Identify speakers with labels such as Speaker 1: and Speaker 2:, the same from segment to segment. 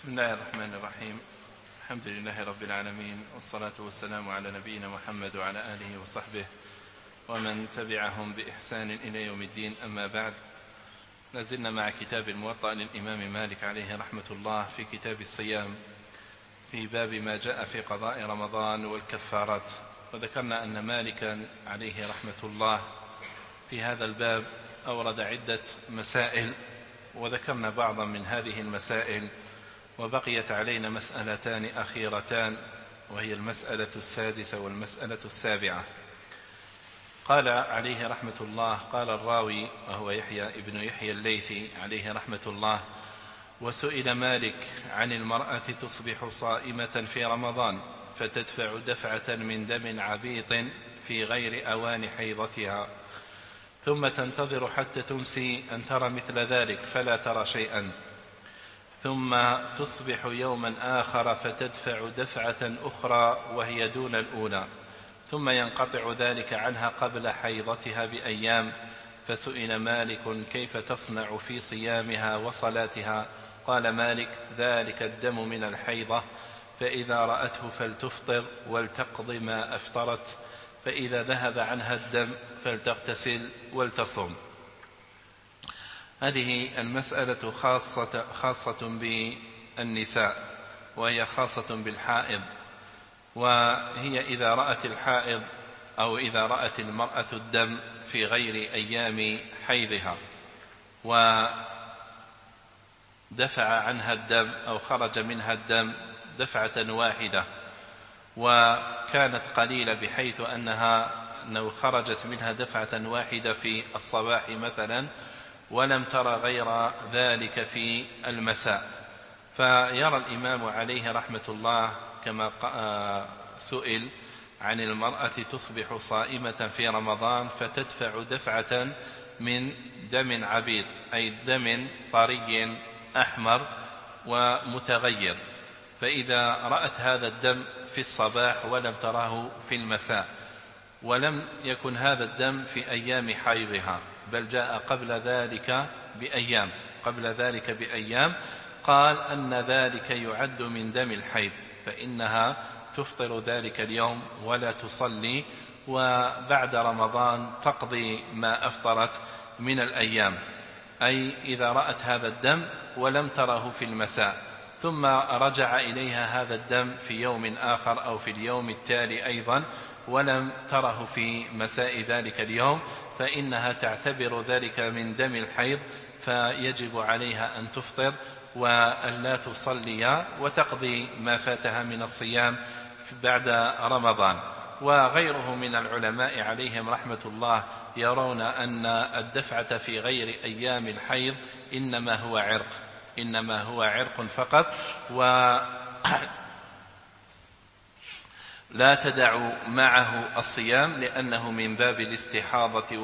Speaker 1: بسم الله الرحمن الرحيم. الحمد لله رب العالمين، والصلاة والسلام على نبينا محمد وعلى آله وصحبه ومن تبعهم بإحسان إلى يوم الدين. أما بعد، لازلنا مع كتاب الموطأ للإمام مالك عليه رحمة الله في كتاب الصيام، في باب ما جاء في قضاء رمضان والكفارات. وذكرنا أن مالكا عليه رحمة الله في هذا الباب أورد عدة مسائل، وذكرنا بعضا من هذه المسائل، وبقيت علينا مسألتان أخيرتان، وهي المسألة السادسة والمسألة السابعة. قال عليه رحمة الله: قال الراوي وهو يحيى ابن يحيى الليثي عليه رحمة الله: وسئل مالك عن المرأة تصبح صائمة في رمضان فتدفع دفعة من دم عبيط في غير أوان حيضتها، ثم تنتظر حتى تمسي أن ترى مثل ذلك فلا ترى شيئا، ثم تصبح يوما آخر فتدفع دفعة أخرى وهي دون الأولى، ثم ينقطع ذلك عنها قبل حيضتها بأيام. فسئل مالك: كيف تصنع في صيامها وصلاتها؟ قال مالك: ذلك الدم من الحيضة، فإذا رأته فلتفطر ولتقض ما أفطرت، فإذا ذهب عنها الدم فلتغتسل ولتصم. هذه المسألة خاصة بالنساء، وهي خاصة بالحائض، وهي إذا رأت الحائض أو إذا رأت المرأة الدم في غير أيام حيضها ودفع عنها الدم أو خرج منها الدم دفعة واحدة، وكانت قليلة بحيث أنها لو خرجت منها دفعة واحدة في الصباح مثلا ولم ترى غير ذلك في المساء، فيرى الإمام عليه رحمة الله كما سئل عن المرأة تصبح صائمة في رمضان فتدفع دفعة من دم عبيد، أي دم طري أحمر ومتغير، فإذا رأت هذا الدم في الصباح ولم تراه في المساء، ولم يكن هذا الدم في أيام حيضها بل جاء قبل ذلك بأيام، قال أن ذلك يعد من دم الحيض، فإنها تفطر ذلك اليوم ولا تصلي، وبعد رمضان تقضي ما أفطرت من الأيام، أي إذا رأت هذا الدم ولم تره في المساء ثم رجع إليها هذا الدم في يوم آخر أو في اليوم التالي أيضا ولم تره في مساء ذلك اليوم، فإنها تعتبر ذلك من دم الحيض، فيجب عليها أن تفطر وأن لا تصلي وتقضي ما فاتها من الصيام بعد رمضان. وغيره من العلماء عليهم رحمة الله يرون أن الدفعة في غير أيام الحيض إنما هو عرق فقط، لا تدع معه الصيام، لأنه من باب الاستحاضة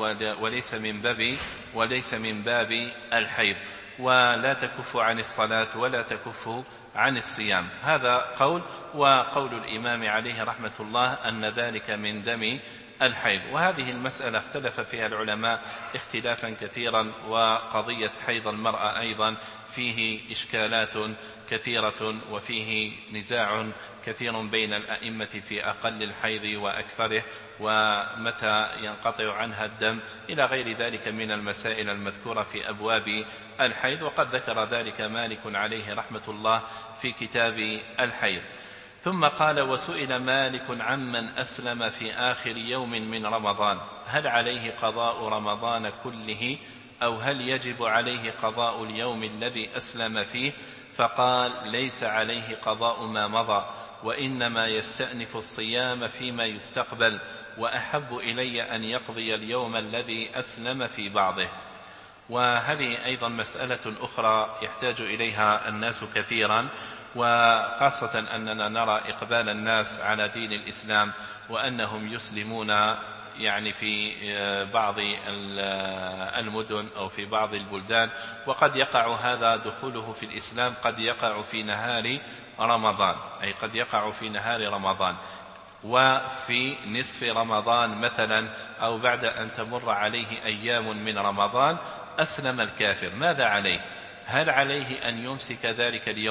Speaker 1: وليس من باب الحيض، ولا تكف عن الصلاة ولا تكف عن الصيام. هذا قول، وقول الإمام عليه رحمة الله أن ذلك من دم الحيض. وهذه المسألة اختلف فيها العلماء اختلافا كثيرا، وقضية حيض المرأة أيضا فيه إشكالات كثيرة وفيه نزاع كثير بين الأئمة في أقل الحيض وأكثره، ومتى ينقطع عنها الدم إلى غير ذلك من المسائل المذكورة في أبواب الحيض، وقد ذكر ذلك مالك عليه رحمة الله في كتاب الحيض. ثم قال: وسئل مالك عمن أسلم في آخر يوم من رمضان هل عليه قضاء رمضان كله أو هل يجب عليه قضاء اليوم الذي أسلم فيه؟ فقال: ليس عليه قضاء ما مضى، وإنما يستأنف الصيام فيما يستقبل، وأحب إلي أن يقضي اليوم الذي أسلم في بعضه. وهذه أيضا مسألة أخرى يحتاج إليها الناس كثيرا، وخاصة أننا نرى إقبال الناس على دين الإسلام وأنهم يسلمون يعني في بعض المدن أو في بعض البلدان، وقد يقع هذا دخوله في الإسلام قد يقع في نهار رمضان، أي قد يقع في نهار رمضان وفي نصف رمضان مثلا، أو بعد أن تمر عليه أيام من رمضان أسلم الكافر. ماذا عليه؟ هل عليه أن يمسك ذلك اليوم؟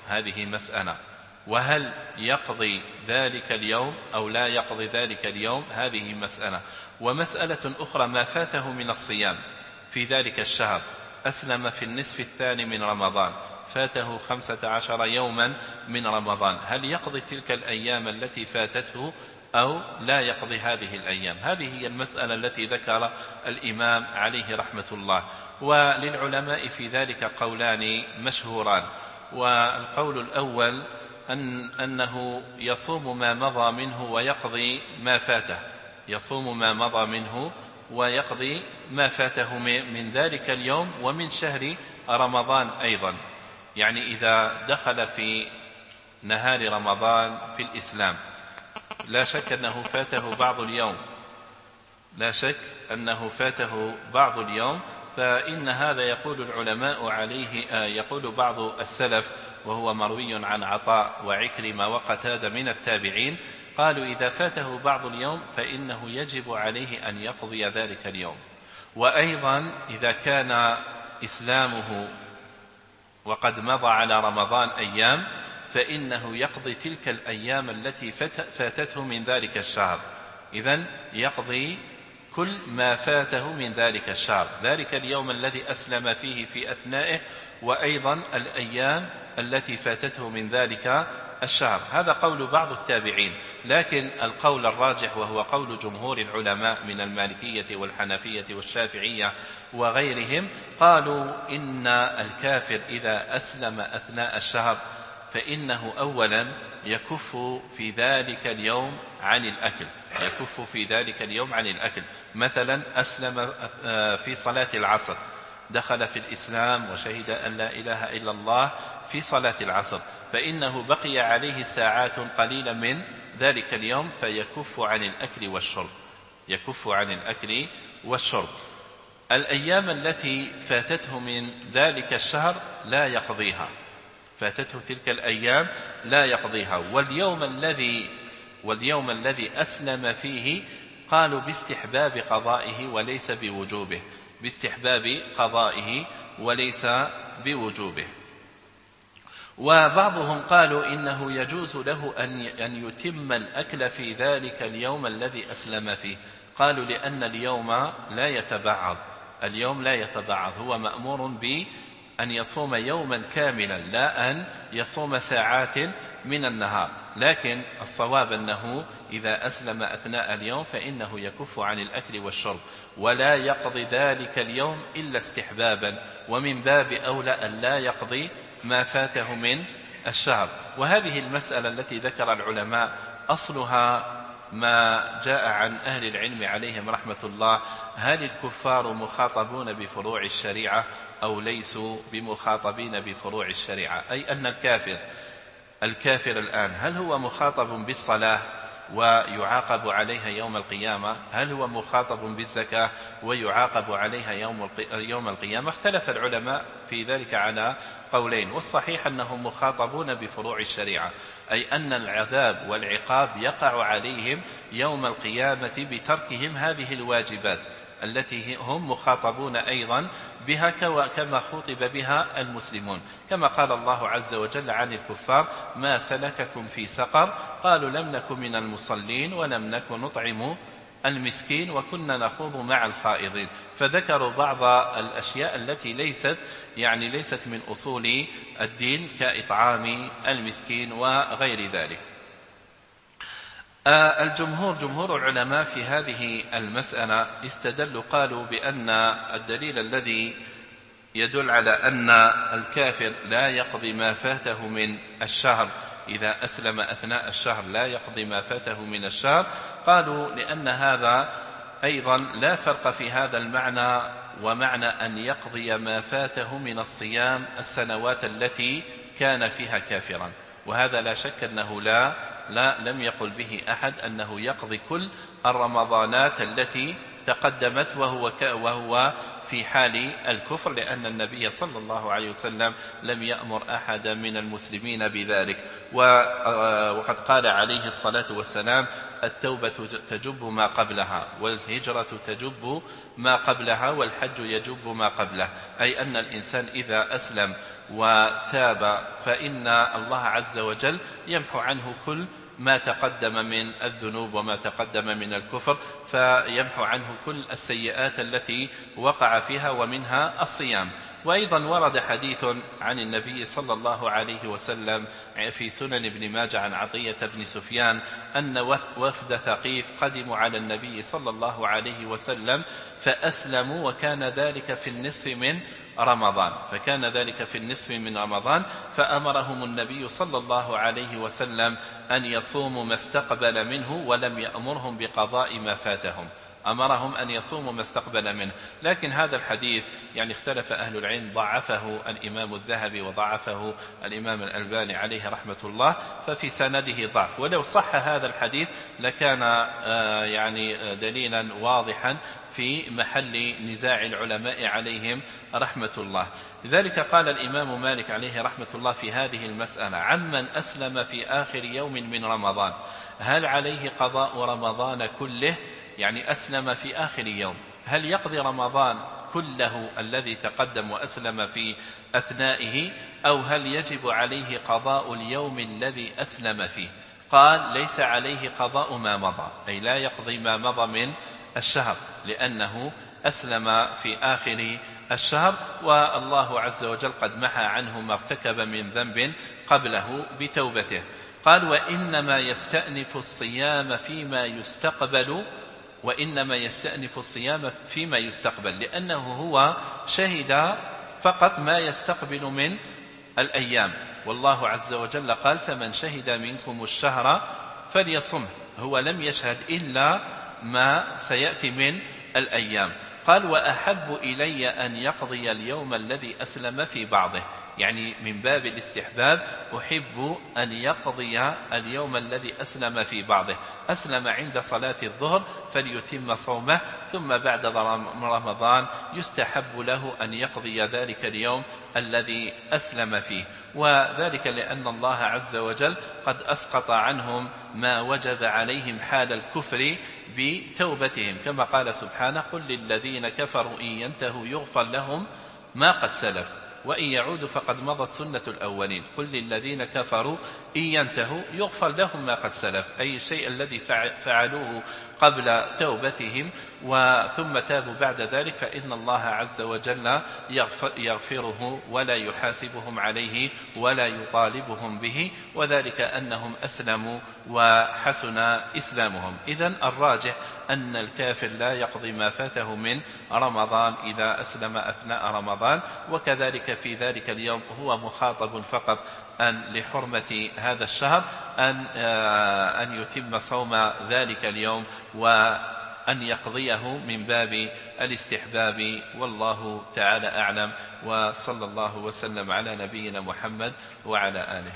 Speaker 1: هذه مسألة، وهل يقضي ذلك اليوم أو لا يقضي ذلك اليوم هذه مسألة. ومسألة أخرى ما فاته من الصيام في ذلك الشهر، أسلم في النصف الثاني من رمضان، فاته 15 يوما من رمضان، هل يقضي تلك الأيام التي فاتته أو لا يقضي هذه الأيام؟ هذه هي المسألة التي ذكر الإمام عليه رحمة الله. وللعلماء في ذلك قولان مشهوران. والقول الأول أنه يصوم ما مضى منه ويقضي ما فاته، يصوم ما مضى منه ويقضي ما فاته من ذلك اليوم ومن شهر رمضان أيضا. يعني إذا دخل في نهار رمضان في الإسلام لا شك أنه فاته بعض اليوم، لا شك أنه فاته بعض اليوم، فإن هذا يقول العلماء عليه، يقول بعض السلف وهو مروي عن عطاء وعكرمة وقتادة من التابعين، قالوا إذا فاته بعض اليوم فإنه يجب عليه أن يقضي ذلك اليوم. وأيضا إذا كان إسلامه وقد مضى على رمضان أيام فإنه يقضي تلك الأيام التي فاتته من ذلك الشهر. إذن يقضي كل ما فاته من ذلك الشهر، ذلك اليوم الذي أسلم فيه في أثنائه، وأيضا الأيام التي فاتته من ذلك الشهر. هذا قول بعض التابعين، لكن القول الراجح وهو قول جمهور العلماء من المالكية والحنفية والشافعية وغيرهم، قالوا إن الكافر إذا أسلم أثناء الشهر فإنه أولا يكف في ذلك اليوم عن الأكل، يكف في ذلك اليوم عن الأكل. مثلا أسلم في صلاة العصر، دخل في الإسلام وشهد أن لا إله إلا الله في صلاة العصر، فإنه بقي عليه ساعات قليلة من ذلك اليوم فيكف عن الأكل والشرب، يكف عن الأكل والشرب. الأيام التي فاتته من ذلك الشهر لا يقضيها، فاتته تلك الأيام لا يقضيها. واليوم الذي أسلم فيه قالوا باستحباب قضائه وليس بوجوبه، باستحباب قضائه وليس بوجوبه. وبعضهم قالوا إنه يجوز له أن يتم الأكل في ذلك اليوم الذي أسلم فيه، قالوا لأن اليوم لا يتبعض، اليوم لا يتبعض، هو مأمور بأن يصوم يوما كاملا لا أن يصوم ساعات من النهار. لكن الصواب أنه إذا أسلم أثناء اليوم فإنه يكف عن الأكل والشرب ولا يقضي ذلك اليوم إلا استحبابا، ومن باب أولى أن لا يقضي ما فاته من الشهر. وهذه المسألة التي ذكر العلماء أصلها ما جاء عن أهل العلم عليهم رحمة الله، هل الكفار مخاطبون بفروع الشريعة أو ليسوا بمخاطبين بفروع الشريعة؟ أي أن الكافر الآن هل هو مخاطب بالصلاة ويعاقب عليها يوم القيامة؟ هل هو مخاطب بالزكاة ويعاقب عليها يوم القيامة؟ اختلف العلماء في ذلك على قولين، والصحيح أنهم مخاطبون بفروع الشريعة، أي أن العذاب والعقاب يقع عليهم يوم القيامة بتركهم هذه الواجبات التي هم مخاطبون أيضا بها كما خطب بها المسلمون، كما قال الله عز وجل عن الكفار ما سلككم في سقر قالوا لم نكن من المصلين ولم نكن نطعم المسكين وكنا نخوض مع الخائضين، فذكروا بعض الأشياء التي ليست من أصول الدين كإطعام المسكين وغير ذلك. جمهور العلماء في هذه المسألة استدلوا، قالوا بأن الدليل الذي يدل على أن الكافر لا يقضي ما فاته من الشهر إذا أسلم أثناء الشهر لا يقضي ما فاته من الشهر، قالوا لأن هذا أيضا لا فرق في هذا المعنى ومعنى أن يقضي ما فاته من الصيام السنوات التي كان فيها كافرا، وهذا لا شك أنه لم يقل به أحد أنه يقضي كل الرمضانات التي تقدمت وهو في حال الكفر، لأن النبي صلى الله عليه وسلم لم يأمر أحدا من المسلمين بذلك. وقد قال عليه الصلاة والسلام: التوبة تجب ما قبلها، والهجرة تجب ما قبلها، والحج يجب ما قبله. أي أن الإنسان إذا أسلم وتاب فإن الله عز وجل يمحو عنه كل ما تقدم من الذنوب وما تقدم من الكفر، فيمحو عنه كل السيئات التي وقع فيها، ومنها الصيام. وأيضا ورد حديث عن النبي صلى الله عليه وسلم في سنن ابن ماجه عن عطية بن سفيان أن وفد ثقيف قدموا على النبي صلى الله عليه وسلم فأسلموا، وكان ذلك في النصف من رمضان، فأمرهم النبي صلى الله عليه وسلم أن يصوموا ما استقبل منه، ولم يأمرهم بقضاء ما فاتهم، أمرهم أن يصوموا ما استقبل منه. لكن هذا الحديث يعني اختلف أهل العلم، ضعفه الإمام الذهبي وضعفه الإمام الألباني عليه رحمة الله، ففي سنده ضعف. ولو صح هذا الحديث لكان يعني دليلا واضحا في محل نزاع العلماء عليهم رحمة الله. لذلك قال الإمام مالك عليه رحمة الله في هذه المسألة: عمن أسلم في آخر يوم من رمضان هل عليه قضاء رمضان كله؟ يعني أسلم في آخر يوم، هل يقضي رمضان كله الذي تقدم وأسلم في أثنائه، أو هل يجب عليه قضاء اليوم الذي أسلم فيه؟ قال: ليس عليه قضاء ما مضى، أي لا يقضي ما مضى من الشهر، لأنه أسلم في آخر الشهر، والله عز وجل قد محى عنه ما ارتكب من ذنب قبله بتوبته. قال: وإنما يستأنف الصيام فيما يستقبل، لأنه هو شهد فقط ما يستقبل من الأيام، والله عز وجل قال: فمن شهد منكم الشهر فليصمه، هو لم يشهد إلا ما سيأتي من الأيام. قال: وأحب إلي أن يقضي اليوم الذي أسلم في بعضه، يعني من باب الاستحباب أحب أن يقضي اليوم الذي أسلم في بعضه، أسلم عند صلاة الظهر فليتم صومه، ثم بعد رمضان يستحب له أن يقضي ذلك اليوم الذي أسلم فيه، وذلك لأن الله عز وجل قد أسقط عنهم ما وجب عليهم حال الكفر بتوبتهم، كما قال سبحانه: قل للذين كفروا إن ينتهوا يغفر لهم ما قد سلف وإن يعودوا فقد مضت سنة الأولين. قل للذين كفروا إن ينتهوا يغفر لهم ما قد سلف، أي الشيء الذي فعلوه قبل توبتهم ثم تابوا بعد ذلك فإن الله عز وجل يغفره ولا يحاسبهم عليه ولا يطالبهم به، وذلك أنهم أسلموا وحسن إسلامهم. إذن الراجح أن الكافر لا يقضي ما فاته من رمضان إذا أسلم أثناء رمضان، وكذلك في ذلك اليوم هو مخاطب فقط أن لحرمة هذا الشهر أن يتم صوم ذلك اليوم وأن يقضيه من باب الاستحباب، والله تعالى أعلم، وصلى الله وسلم على نبينا محمد وعلى آله.